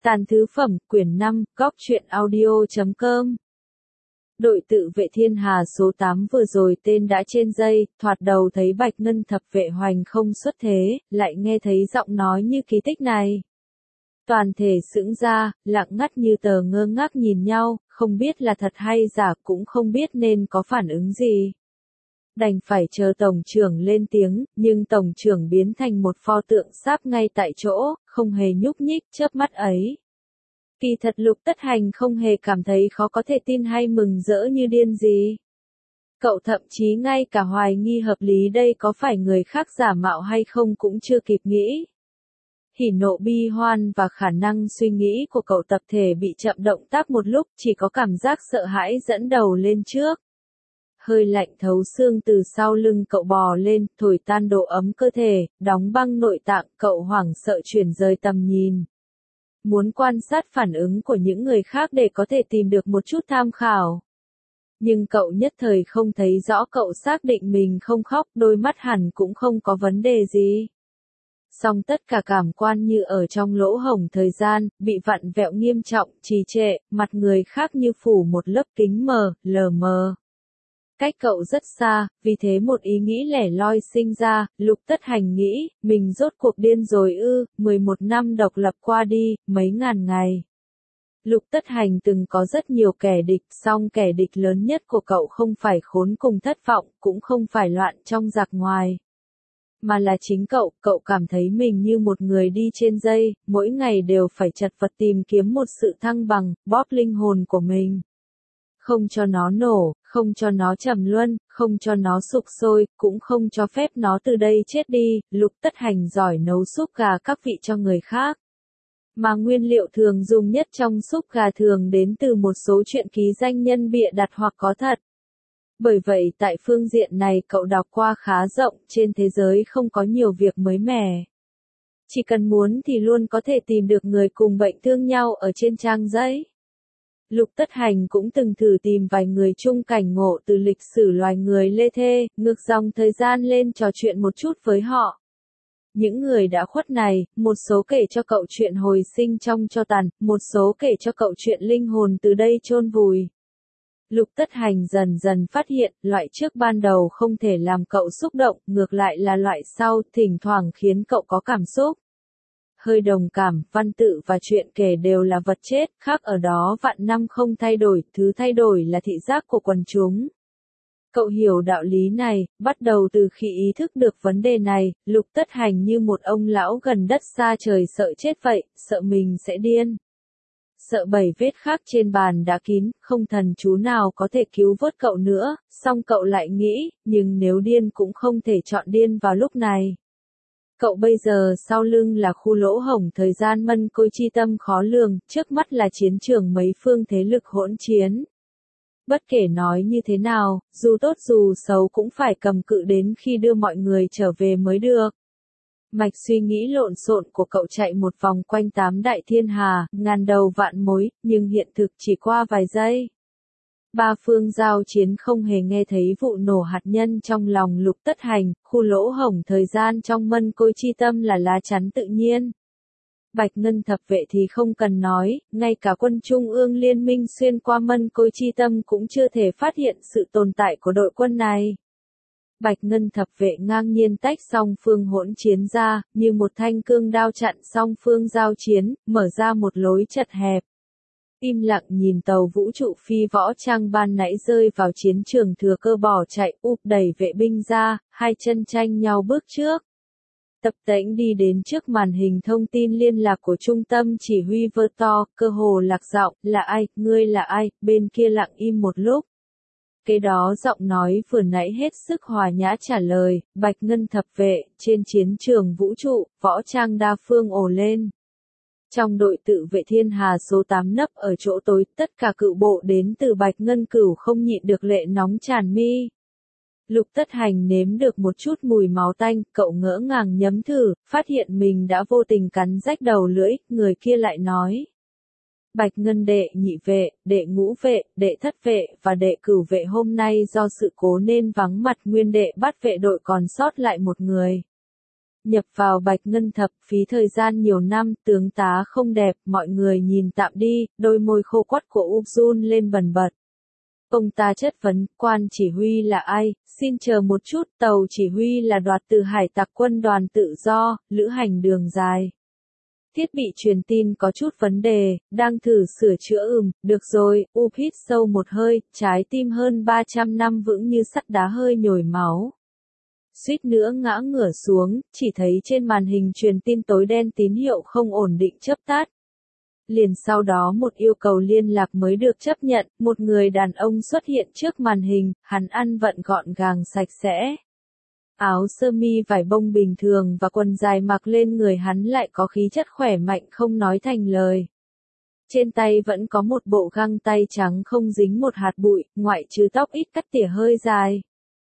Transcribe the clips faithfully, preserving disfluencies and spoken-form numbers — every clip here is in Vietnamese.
Tàn thứ phẩm, quyển năm, góc truyện audio chấm com. Đội tự vệ thiên hà số tám vừa rồi tên đã trên dây, thoạt đầu thấy Bạch Ngân thập vệ hoành không xuất thế, lại nghe thấy giọng nói như kỳ tích này. Toàn thể sững ra, lặng ngắt như tờ ngơ ngác nhìn nhau, không biết là thật hay giả, cũng không biết nên có phản ứng gì. Đành phải chờ tổng trưởng lên tiếng, nhưng tổng trưởng biến thành một pho tượng sáp ngay tại chỗ, không hề nhúc nhích, chớp mắt ấy. Kỳ thật Lục Tất Hành không hề cảm thấy khó có thể tin hay mừng rỡ như điên gì. Cậu thậm chí ngay cả hoài nghi hợp lý đây có phải người khác giả mạo hay không cũng chưa kịp nghĩ. Hỉ nộ bi hoan và khả năng suy nghĩ của cậu tập thể bị chậm động tác một lúc, chỉ có cảm giác sợ hãi dẫn đầu lên trước. Hơi lạnh thấu xương từ sau lưng cậu bò lên, thổi tan độ ấm cơ thể, đóng băng nội tạng, cậu hoảng sợ chuyển rời tầm nhìn. Muốn quan sát phản ứng của những người khác để có thể tìm được một chút tham khảo. Nhưng cậu nhất thời không thấy rõ, cậu xác định mình không khóc, đôi mắt hẳn cũng không có vấn đề gì. Song tất cả cảm quan như ở trong lỗ hổng thời gian, bị vặn vẹo nghiêm trọng, trì trệ, mặt người khác như phủ một lớp kính mờ, lờ mờ. Cách cậu rất xa, vì thế một ý nghĩ lẻ loi sinh ra, Lục Tất Hành nghĩ, mình rốt cuộc điên rồi ư, mười một năm độc lập qua đi, mấy ngàn ngày. Lục Tất Hành từng có rất nhiều kẻ địch, song kẻ địch lớn nhất của cậu không phải khốn cùng thất vọng, cũng không phải loạn trong giặc ngoài. Mà là chính cậu, cậu cảm thấy mình như một người đi trên dây, mỗi ngày đều phải chật vật tìm kiếm một sự thăng bằng, bóp linh hồn của mình. Không cho nó nổ, không cho nó trầm luân, không cho nó sục sôi, cũng không cho phép nó từ đây chết đi. Lục Tất Hành giỏi nấu súp gà các vị cho người khác. Mà nguyên liệu thường dùng nhất trong súp gà thường đến từ một số chuyện ký danh nhân bịa đặt hoặc có thật. Bởi vậy tại phương diện này cậu đọc qua khá rộng, trên thế giới không có nhiều việc mới mẻ. Chỉ cần muốn thì luôn có thể tìm được người cùng bệnh thương nhau ở trên trang giấy. Lục Tất Hành cũng từng thử tìm vài người chung cảnh ngộ từ lịch sử loài người lê thê, ngược dòng thời gian lên trò chuyện một chút với họ. Những người đã khuất này, một số kể cho cậu chuyện hồi sinh trong tro tàn, một số kể cho cậu chuyện linh hồn từ đây chôn vùi. Lục Tất Hành dần dần phát hiện, loại trước ban đầu không thể làm cậu xúc động, ngược lại là loại sau, thỉnh thoảng khiến cậu có cảm xúc. Hơi đồng cảm, văn tự và chuyện kể đều là vật chết, khác ở đó vạn năm không thay đổi, thứ thay đổi là thị giác của quần chúng. Cậu hiểu đạo lý này, bắt đầu từ khi ý thức được vấn đề này, Lục Tất Hành như một ông lão gần đất xa trời sợ chết vậy, sợ mình sẽ điên. Sợ bảy vết khác trên bàn đã kín, không thần chú nào có thể cứu vớt cậu nữa, song cậu lại nghĩ, nhưng nếu điên cũng không thể chọn điên vào lúc này. Cậu bây giờ sau lưng là khu lỗ hổng thời gian mân côi chi tâm khó lường, trước mắt là chiến trường mấy phương thế lực hỗn chiến. Bất kể nói như thế nào, dù tốt dù xấu cũng phải cầm cự đến khi đưa mọi người trở về mới được. Mạch suy nghĩ lộn xộn của cậu chạy một vòng quanh tám đại thiên hà, ngàn đầu vạn mối, nhưng hiện thực chỉ qua vài giây. Ba phương giao chiến không hề nghe thấy vụ nổ hạt nhân trong lòng Lục Tất Hành, khu lỗ hổng thời gian trong mân côi chi tâm là lá chắn tự nhiên. Bạch Ngân thập vệ thì không cần nói, ngay cả quân Trung ương liên minh xuyên qua mân côi chi tâm cũng chưa thể phát hiện sự tồn tại của đội quân này. Bạch Ngân thập vệ ngang nhiên tách song phương hỗn chiến ra, như một thanh cương đao chặn song phương giao chiến, mở ra một lối chật hẹp. Im lặng nhìn tàu vũ trụ phi võ trang ban nãy rơi vào chiến trường thừa cơ bỏ chạy, úp đẩy vệ binh ra, hai chân tranh nhau bước trước. Tập tễnh đi đến trước màn hình thông tin liên lạc của trung tâm chỉ huy vơ to, cơ hồ lạc giọng, là ai, ngươi là ai, bên kia lặng im một lúc. Kế đó giọng nói vừa nãy hết sức hòa nhã trả lời, Bạch Ngân thập vệ, trên chiến trường vũ trụ, võ trang đa phương ồ lên. Trong đội tự vệ thiên hà số tám nấp ở chỗ tối, tất cả cựu bộ đến từ Bạch Ngân cửu không nhịn được lệ nóng tràn mi. Lục Tất Hành nếm được một chút mùi máu tanh, cậu ngỡ ngàng nhấm thử, phát hiện mình đã vô tình cắn rách đầu lưỡi, người kia lại nói. Bạch Ngân đệ nhị vệ, đệ ngũ vệ, đệ thất vệ và đệ cửu vệ hôm nay do sự cố nên vắng mặt, nguyên đệ bắt vệ đội còn sót lại một người. Nhập vào Bạch Ngân Thập phí thời gian nhiều năm, tướng tá không đẹp, mọi người nhìn tạm đi, đôi môi khô quắt của Úc run lên bần bật. Ông ta chất vấn, quan chỉ huy là ai, xin chờ một chút, tàu chỉ huy là đoạt từ hải tặc quân đoàn tự do, lữ hành đường dài. Thiết bị truyền tin có chút vấn đề, đang thử sửa chữa ừm, được rồi, Úc hít sâu một hơi, trái tim hơn ba trăm năm vững như sắt đá hơi nhồi máu. Suýt nữa ngã ngửa xuống, chỉ thấy trên màn hình truyền tin tối đen tín hiệu không ổn định chớp tắt. Liền sau đó một yêu cầu liên lạc mới được chấp nhận, một người đàn ông xuất hiện trước màn hình, hắn ăn vận gọn gàng sạch sẽ. Áo sơ mi vải bông bình thường và quần dài mặc lên người hắn lại có khí chất khỏe mạnh không nói thành lời. Trên tay vẫn có một bộ găng tay trắng không dính một hạt bụi, ngoại trừ tóc ít cắt tỉa hơi dài.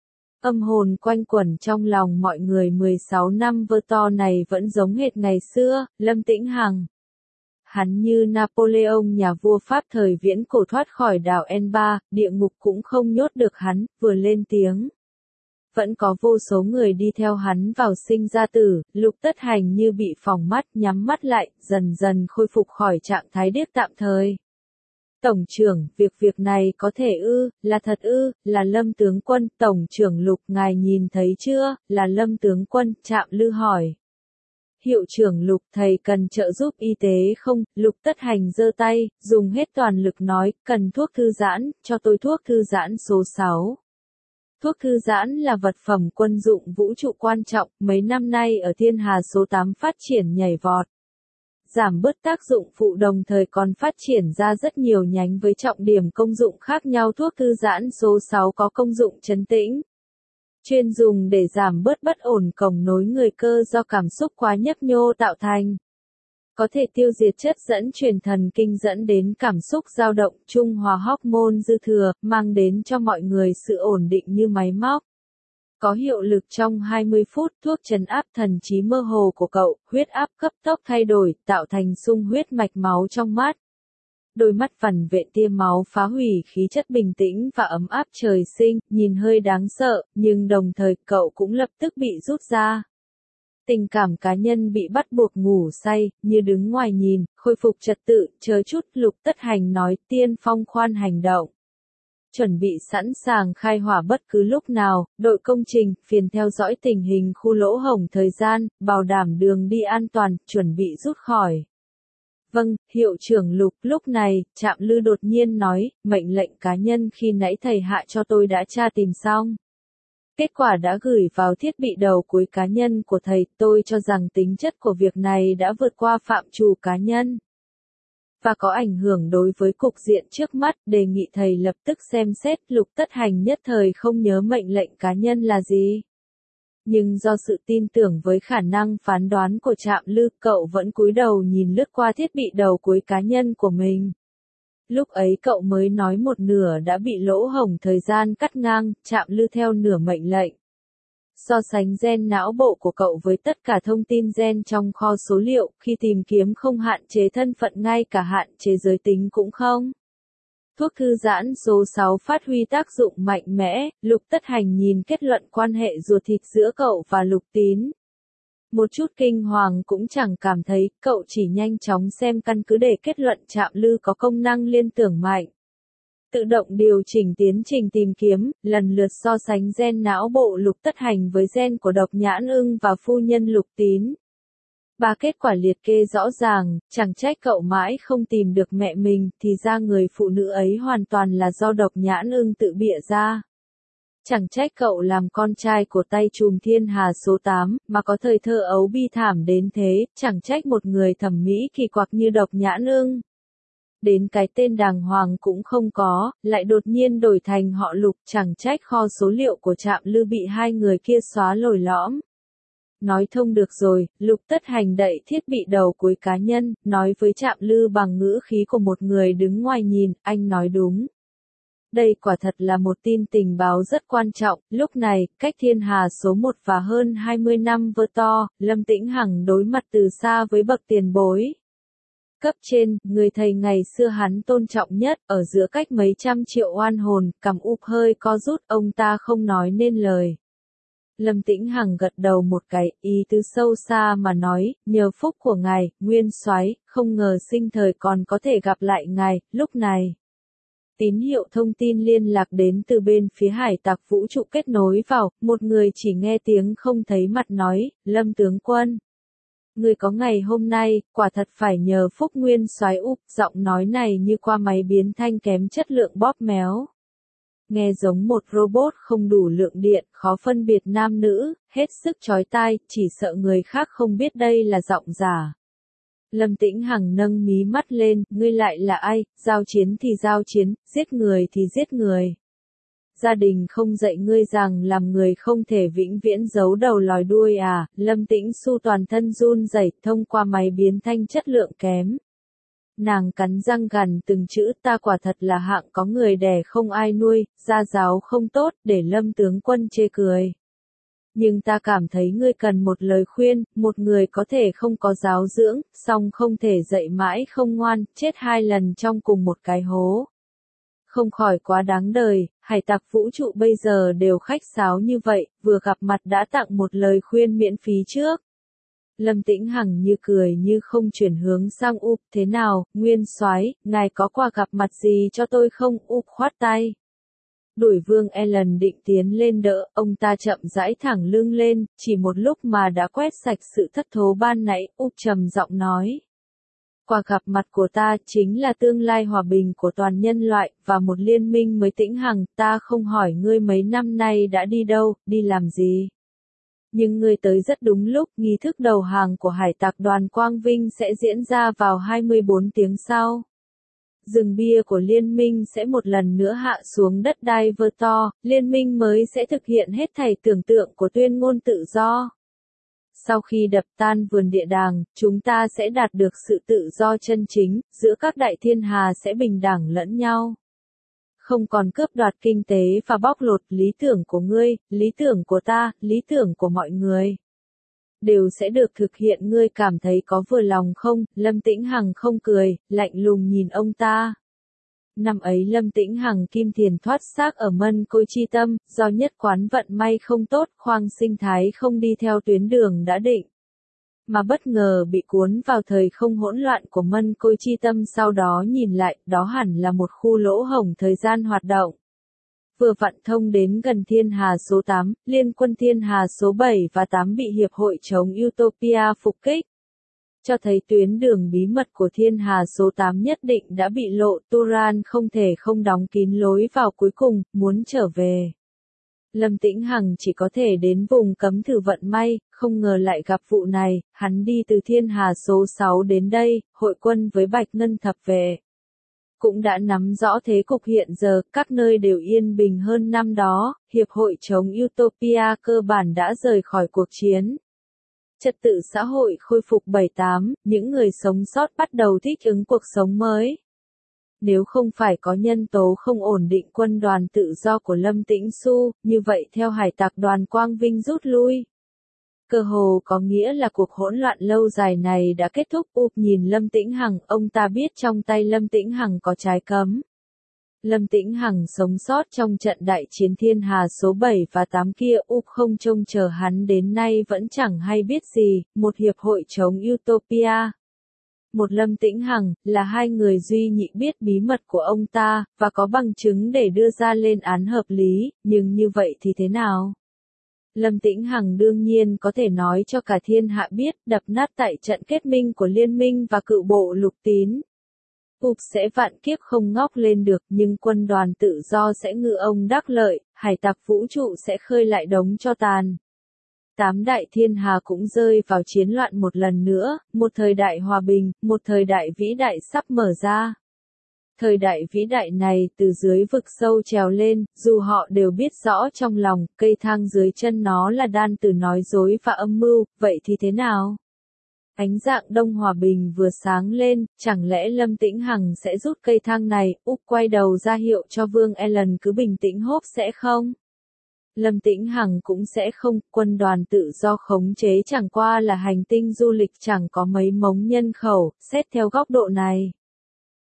Âm hồn quanh quẩn trong lòng mọi người mười sáu năm vơ to này vẫn giống hệt ngày xưa, Lâm Tĩnh Hằng. Hắn như Napoleon nhà vua Pháp thời viễn cổ thoát khỏi đảo Elba, địa ngục cũng không nhốt được hắn, vừa lên tiếng. Vẫn có vô số người đi theo hắn vào sinh ra tử, Lục Tất Hành như bị phỏng mắt nhắm mắt lại, dần dần khôi phục khỏi trạng thái điếc tạm thời. Tổng trưởng, việc việc này có thể ư, là thật ư, là Lâm tướng quân, Tổng trưởng Lục ngài nhìn thấy chưa, là Lâm tướng quân, Trạm Lư hỏi. Hiệu trưởng Lục thầy cần trợ giúp y tế không, Lục Tất Hành giơ tay, dùng hết toàn lực nói, cần thuốc thư giãn, cho tôi thuốc thư giãn số sáu. Thuốc thư giãn là vật phẩm quân dụng vũ trụ quan trọng, mấy năm nay ở Thiên Hà số tám phát triển nhảy vọt. Giảm bớt tác dụng phụ đồng thời còn phát triển ra rất nhiều nhánh với trọng điểm công dụng khác nhau. Thuốc thư giãn số sáu có công dụng trấn tĩnh. Chuyên dùng để giảm bớt bất ổn cổng nối người cơ do cảm xúc quá nhấp nhô tạo thành. Có thể tiêu diệt chất dẫn truyền thần kinh dẫn đến cảm xúc dao động, trung hòa hormone dư thừa, mang đến cho mọi người sự ổn định như máy móc. Có hiệu lực trong hai mươi phút, thuốc trấn áp thần trí mơ hồ của cậu, huyết áp cấp tốc thay đổi, tạo thành xung huyết mạch máu trong mắt. Đôi mắt vằn vện tia máu phá hủy khí chất bình tĩnh và ấm áp trời sinh, nhìn hơi đáng sợ, nhưng đồng thời cậu cũng lập tức bị rút ra. Tình cảm cá nhân bị bắt buộc ngủ say, như đứng ngoài nhìn, khôi phục trật tự, chờ chút. Lục Tất Hành nói, tiên phong khoan hành động. Chuẩn bị sẵn sàng khai hỏa bất cứ lúc nào, đội công trình, phiền theo dõi tình hình khu lỗ hổng thời gian, bảo đảm đường đi an toàn, chuẩn bị rút khỏi. Vâng, hiệu trưởng Lục, lúc này, Trạm Lư đột nhiên nói, mệnh lệnh cá nhân khi nãy thầy hạ cho tôi đã tra tìm xong. Kết quả đã gửi vào thiết bị đầu cuối cá nhân của thầy, tôi cho rằng tính chất của việc này đã vượt qua phạm trù cá nhân. Và có ảnh hưởng đối với cục diện trước mắt, đề nghị thầy lập tức xem xét. Lục Tất Hành nhất thời không nhớ mệnh lệnh cá nhân là gì. Nhưng do sự tin tưởng với khả năng phán đoán của Trạm Lư, cậu vẫn cúi đầu nhìn lướt qua thiết bị đầu cuối cá nhân của mình. Lúc ấy cậu mới nói một nửa đã bị lỗ hổng thời gian cắt ngang, Trạm Lư theo nửa mệnh lệnh. So sánh gen não bộ của cậu với tất cả thông tin gen trong kho số liệu, khi tìm kiếm không hạn chế thân phận ngay cả hạn chế giới tính cũng không. Thuốc thư giãn số sáu phát huy tác dụng mạnh mẽ, Lục Tất Hành nhìn kết luận quan hệ ruột thịt giữa cậu và Lục Tín. Một chút kinh hoàng cũng chẳng cảm thấy, cậu chỉ nhanh chóng xem căn cứ để kết luận Trạm Lư có công năng liên tưởng mạnh. Tự động điều chỉnh tiến trình tìm kiếm, lần lượt so sánh gen não bộ Lục Tất Hành với gen của Độc Nhãn Ưng và phu nhân Lục Tín. Ba kết quả liệt kê rõ ràng, chẳng trách cậu mãi không tìm được mẹ mình, thì ra người phụ nữ ấy hoàn toàn là do Độc Nhãn Ưng tự bịa ra. Chẳng trách cậu làm con trai của tay trùm Thiên Hà số tám, mà có thời thơ ấu bi thảm đến thế, chẳng trách một người thẩm mỹ kỳ quặc như Độc Nhãn Ưng. Đến cái tên đàng hoàng cũng không có, lại đột nhiên đổi thành họ Lục, chẳng trách kho số liệu của Trạm Lư bị hai người kia xóa lồi lõm. Nói thông được rồi, Lục Tất Hành đậy thiết bị đầu cuối cá nhân, nói với Trạm Lư bằng ngữ khí của một người đứng ngoài nhìn, anh nói đúng. Đây quả thật là một tin tình báo rất quan trọng, lúc này, cách Thiên Hà số một và hơn hai mươi năm vơ to, Lâm Tĩnh Hằng đối mặt từ xa với bậc tiền bối. Cấp trên, người thầy ngày xưa hắn tôn trọng nhất, ở giữa cách mấy trăm triệu oan hồn, cằm úp hơi co rút, ông ta không nói nên lời. Lâm Tĩnh Hằng gật đầu một cái, ý tứ sâu xa mà nói, nhờ phúc của ngài, Nguyên Soái, không ngờ sinh thời còn có thể gặp lại ngài, lúc này. Tín hiệu thông tin liên lạc đến từ bên phía hải tặc vũ trụ kết nối vào, một người chỉ nghe tiếng không thấy mặt nói, Lâm tướng quân. Người có ngày hôm nay, quả thật phải nhờ phúc Nguyên Soái úp, giọng nói này như qua máy biến thanh kém chất lượng bóp méo. Nghe giống một robot không đủ lượng điện, khó phân biệt nam nữ, hết sức chói tai, chỉ sợ người khác không biết đây là giọng giả. Lâm Tĩnh Hằng nâng mí mắt lên, ngươi lại là ai, giao chiến thì giao chiến, giết người thì giết người. Gia đình không dạy ngươi rằng làm người không thể vĩnh viễn giấu đầu lòi đuôi à, Lâm Tĩnh Xu toàn thân run rẩy thông qua máy biến thanh chất lượng kém. Nàng cắn răng gằn từng chữ ta quả thật là hạng có người đẻ không ai nuôi, gia giáo không tốt, để Lâm tướng quân chê cười. Nhưng ta cảm thấy ngươi cần một lời khuyên, một người có thể không có giáo dưỡng, song không thể dạy mãi không ngoan, chết hai lần trong cùng một cái hố. Không khỏi quá đáng đời, hải tặc vũ trụ bây giờ đều khách sáo như vậy, vừa gặp mặt đã tặng một lời khuyên miễn phí trước. Lâm Tĩnh Hằng như cười như không chuyển hướng sang úp, thế nào, Nguyên Soái, ngài có quà gặp mặt gì cho tôi không, úp khoát tay. Đuổi Vương Ellen định tiến lên đỡ, ông ta chậm rãi thẳng lưng lên, chỉ một lúc mà đã quét sạch sự thất thố ban nãy, úp trầm giọng nói. Quà gặp mặt của ta chính là tương lai hòa bình của toàn nhân loại, và một liên minh mới. Tĩnh Hằng, ta không hỏi ngươi mấy năm nay đã đi đâu, đi làm gì. Nhưng ngươi tới rất đúng lúc, nghi thức đầu hàng của hải tặc đoàn Quang Vinh sẽ diễn ra vào hai mươi bốn tiếng sau. Rừng bia của liên minh sẽ một lần nữa hạ xuống đất Divertor, liên minh mới sẽ thực hiện hết thảy tưởng tượng của tuyên ngôn tự do. Sau khi đập tan vườn địa đàng, chúng ta sẽ đạt được sự tự do chân chính, giữa các đại thiên hà sẽ bình đẳng lẫn nhau. Không còn cướp đoạt kinh tế và bóc lột. Lý tưởng của ngươi, lý tưởng của ta, lý tưởng của mọi người đều sẽ được thực hiện. Ngươi cảm thấy có vừa lòng không? Lâm Tĩnh Hằng không cười, lạnh lùng nhìn ông ta. Năm ấy Lâm Tĩnh Hằng kim thiền thoát xác ở Mân Côi Chi Tâm, do nhất quán vận may không tốt, khoang sinh thái không đi theo tuyến đường đã định. Mà bất ngờ bị cuốn vào thời không hỗn loạn của Mân Côi Chi Tâm, sau đó nhìn lại, đó hẳn là một khu lỗ hổng thời gian hoạt động. Vừa vặn thông đến gần thiên hà số tám, liên quân thiên hà số bảy và tám bị hiệp hội chống Utopia phục kích. Cho thấy tuyến đường bí mật của thiên hà số tám nhất định đã bị lộ, Turan không thể không đóng kín lối vào cuối cùng, muốn trở về. Lâm Tĩnh Hằng chỉ có thể đến vùng cấm thử vận may, không ngờ lại gặp vụ này, hắn đi từ thiên hà số sáu đến đây, hội quân với Bạch Ngân thập vệ. Cũng đã nắm rõ thế cục hiện giờ, các nơi đều yên bình hơn năm đó, hiệp hội chống Utopia cơ bản đã rời khỏi cuộc chiến. Trật tự xã hội khôi phục bảy tám, những người sống sót bắt đầu thích ứng cuộc sống mới. Nếu không phải có nhân tố không ổn định quân đoàn tự do của Lâm Tĩnh Xu, như vậy theo hải tặc đoàn Quang Vinh rút lui. Cơ hồ có nghĩa là cuộc hỗn loạn lâu dài này đã kết thúc. Úp nhìn Lâm Tĩnh Hằng, ông ta biết trong tay Lâm Tĩnh Hằng có trái cấm. Lâm Tĩnh Hằng sống sót trong trận đại chiến thiên hà số bảy và tám kia, Úp không trông chờ hắn đến nay vẫn chẳng hay biết gì, một hiệp hội chống Utopia. Một Lâm Tĩnh Hằng, là hai người duy nhị biết bí mật của ông ta, và có bằng chứng để đưa ra lên án hợp lý, nhưng như vậy thì thế nào? Lâm Tĩnh Hằng đương nhiên có thể nói cho cả thiên hạ biết, đập nát tại trận kết minh của liên minh và cựu bộ Lục Tín. Úp sẽ vạn kiếp không ngóc lên được, nhưng quân đoàn tự do sẽ ngư ông đắc lợi, hải tặc vũ trụ sẽ khơi lại đống tro tàn. Tám đại thiên hà cũng rơi vào chiến loạn một lần nữa, một thời đại hòa bình, một thời đại vĩ đại sắp mở ra. Thời đại vĩ đại này từ dưới vực sâu trèo lên, dù họ đều biết rõ trong lòng, cây thang dưới chân nó là đan từ nói dối và âm mưu, vậy thì thế nào? Ánh dạng đông hòa bình vừa sáng lên, chẳng lẽ Lâm Tĩnh Hằng sẽ rút cây thang này, Úp quay đầu ra hiệu cho Vương Ellen cứ bình tĩnh hốp sẽ không? Lâm Tĩnh Hằng cũng sẽ không, quân đoàn tự do khống chế chẳng qua là hành tinh du lịch chẳng có mấy mống nhân khẩu, xét theo góc độ này.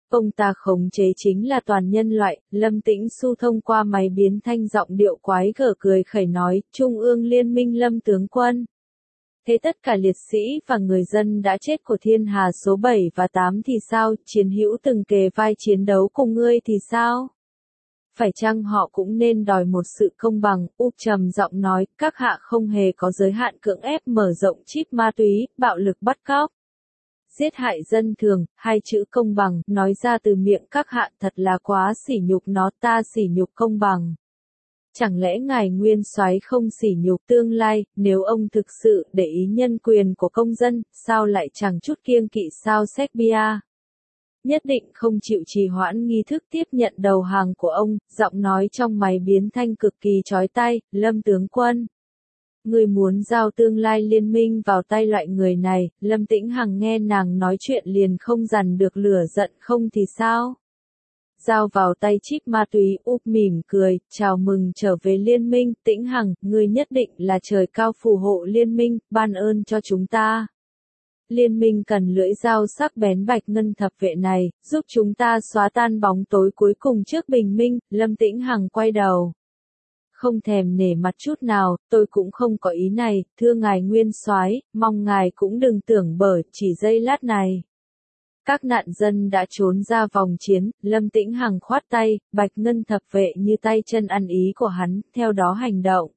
Ông ta khống chế chính là toàn nhân loại, Lâm Tĩnh Xu thông qua máy biến thanh giọng điệu quái gở cười khẩy nói, Trung ương Liên minh Lâm tướng quân. Thế tất cả liệt sĩ và người dân đã chết của thiên hà số bảy và tám thì sao, chiến hữu từng kề vai chiến đấu cùng ngươi thì sao? Phải chăng họ cũng nên đòi một sự công bằng, Úc trầm giọng nói, các hạ không hề có giới hạn cưỡng ép mở rộng chip ma túy, bạo lực bắt cóc. Giết hại dân thường, hai chữ công bằng, nói ra từ miệng các hạ thật là quá sỉ nhục nó, ta sỉ nhục công bằng. Chẳng lẽ ngài nguyên soái không sỉ nhục tương lai, nếu ông thực sự để ý nhân quyền của công dân, sao lại chẳng chút kiêng kỵ sao Serbia? Nhất định không chịu trì hoãn nghi thức tiếp nhận đầu hàng của ông, giọng nói trong máy biến thanh cực kỳ chói tai, Lâm tướng quân. Người muốn giao tương lai liên minh vào tay loại người này, Lâm Tĩnh Hằng nghe nàng nói chuyện liền không dằn được lửa giận không thì sao? Giao vào tay chip ma túy, Úc mỉm cười, chào mừng trở về liên minh, Tĩnh Hằng, ngươi nhất định là trời cao phù hộ liên minh, ban ơn cho chúng ta. Liên minh cần lưỡi dao sắc bén bạch ngân thập vệ này, giúp chúng ta xóa tan bóng tối cuối cùng trước bình minh, Lâm Tĩnh Hằng quay đầu. Không thèm nể mặt chút nào, tôi cũng không có ý này, thưa ngài nguyên soái, mong ngài cũng đừng tưởng bở, chỉ giây lát này. Các nạn dân đã trốn ra vòng chiến, Lâm Tĩnh Hằng khoát tay, bạch ngân thập vệ như tay chân ăn ý của hắn, theo đó hành động.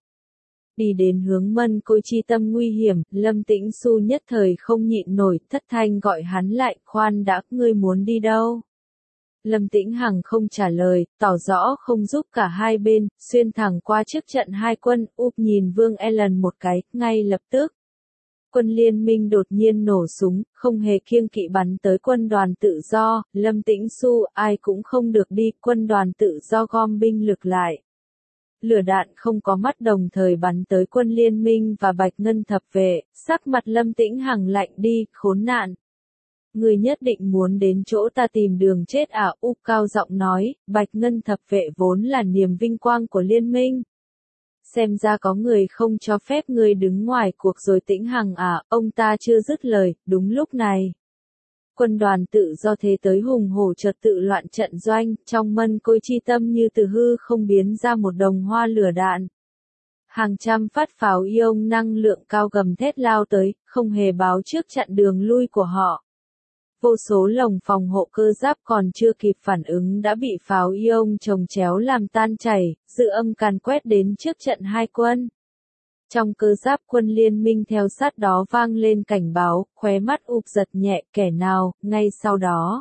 Đi đến hướng Mân Côi chi tâm nguy hiểm, Lâm Tĩnh Xu nhất thời không nhịn nổi, thất thanh gọi hắn lại, khoan đã, ngươi muốn đi đâu? Lâm Tĩnh Hằng không trả lời, tỏ rõ không giúp cả hai bên, xuyên thẳng qua trước trận hai quân, úp nhìn Vương Ellen một cái, ngay lập tức. Quân liên minh đột nhiên nổ súng, không hề kiêng kỵ bắn tới quân đoàn tự do, Lâm Tĩnh Xu, ai cũng không được đi, quân đoàn tự do gom binh lực lại. Lửa đạn không có mắt đồng thời bắn tới quân liên minh và bạch ngân thập vệ, sắc mặt Lâm Tĩnh Hằng lạnh đi, khốn nạn. Người nhất định muốn đến chỗ ta tìm đường chết à, Úc cao giọng nói, bạch ngân thập vệ vốn là niềm vinh quang của liên minh. Xem ra có người không cho phép người đứng ngoài cuộc rồi. Tĩnh Hằng à, ông ta chưa dứt lời, đúng lúc này. Quân đoàn tự do thế tới hùng hổ chợt tự loạn trận doanh, trong Mân Côi chi tâm như từ hư không biến ra một đồng hoa lửa đạn. Hàng trăm phát pháo ion năng lượng cao gầm thét lao tới, không hề báo trước chặn đường lui của họ. Vô số lồng phòng hộ cơ giáp còn chưa kịp phản ứng đã bị pháo ion chồng chéo làm tan chảy, dư âm càn quét đến trước trận hai quân. Trong cơ giáp quân liên minh theo sát đó vang lên cảnh báo, khóe mắt Úc giật nhẹ, kẻ nào, ngay sau đó.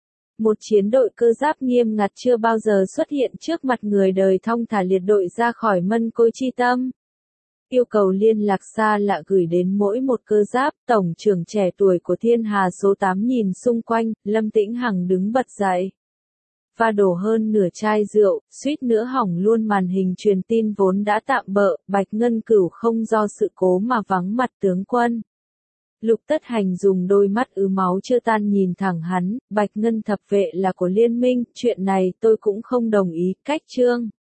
Một chiến đội cơ giáp nghiêm ngặt chưa bao giờ xuất hiện trước mặt người đời thong thả liệt đội ra khỏi Mân Côi chi tâm. Yêu cầu liên lạc xa lạ gửi đến mỗi một cơ giáp, tổng trưởng trẻ tuổi của thiên hà số tám nhìn xung quanh, Lâm Tĩnh Hằng đứng bật dậy. Và đổ hơn nửa chai rượu, suýt nữa hỏng luôn màn hình truyền tin vốn đã tạm bợ, Bạch Ngân Cửu không do sự cố mà vắng mặt tướng quân. Lục Tất Hành dùng đôi mắt ứ máu chưa tan nhìn thẳng hắn, Bạch Ngân thập vệ là của liên minh, chuyện này tôi cũng không đồng ý, cách trương.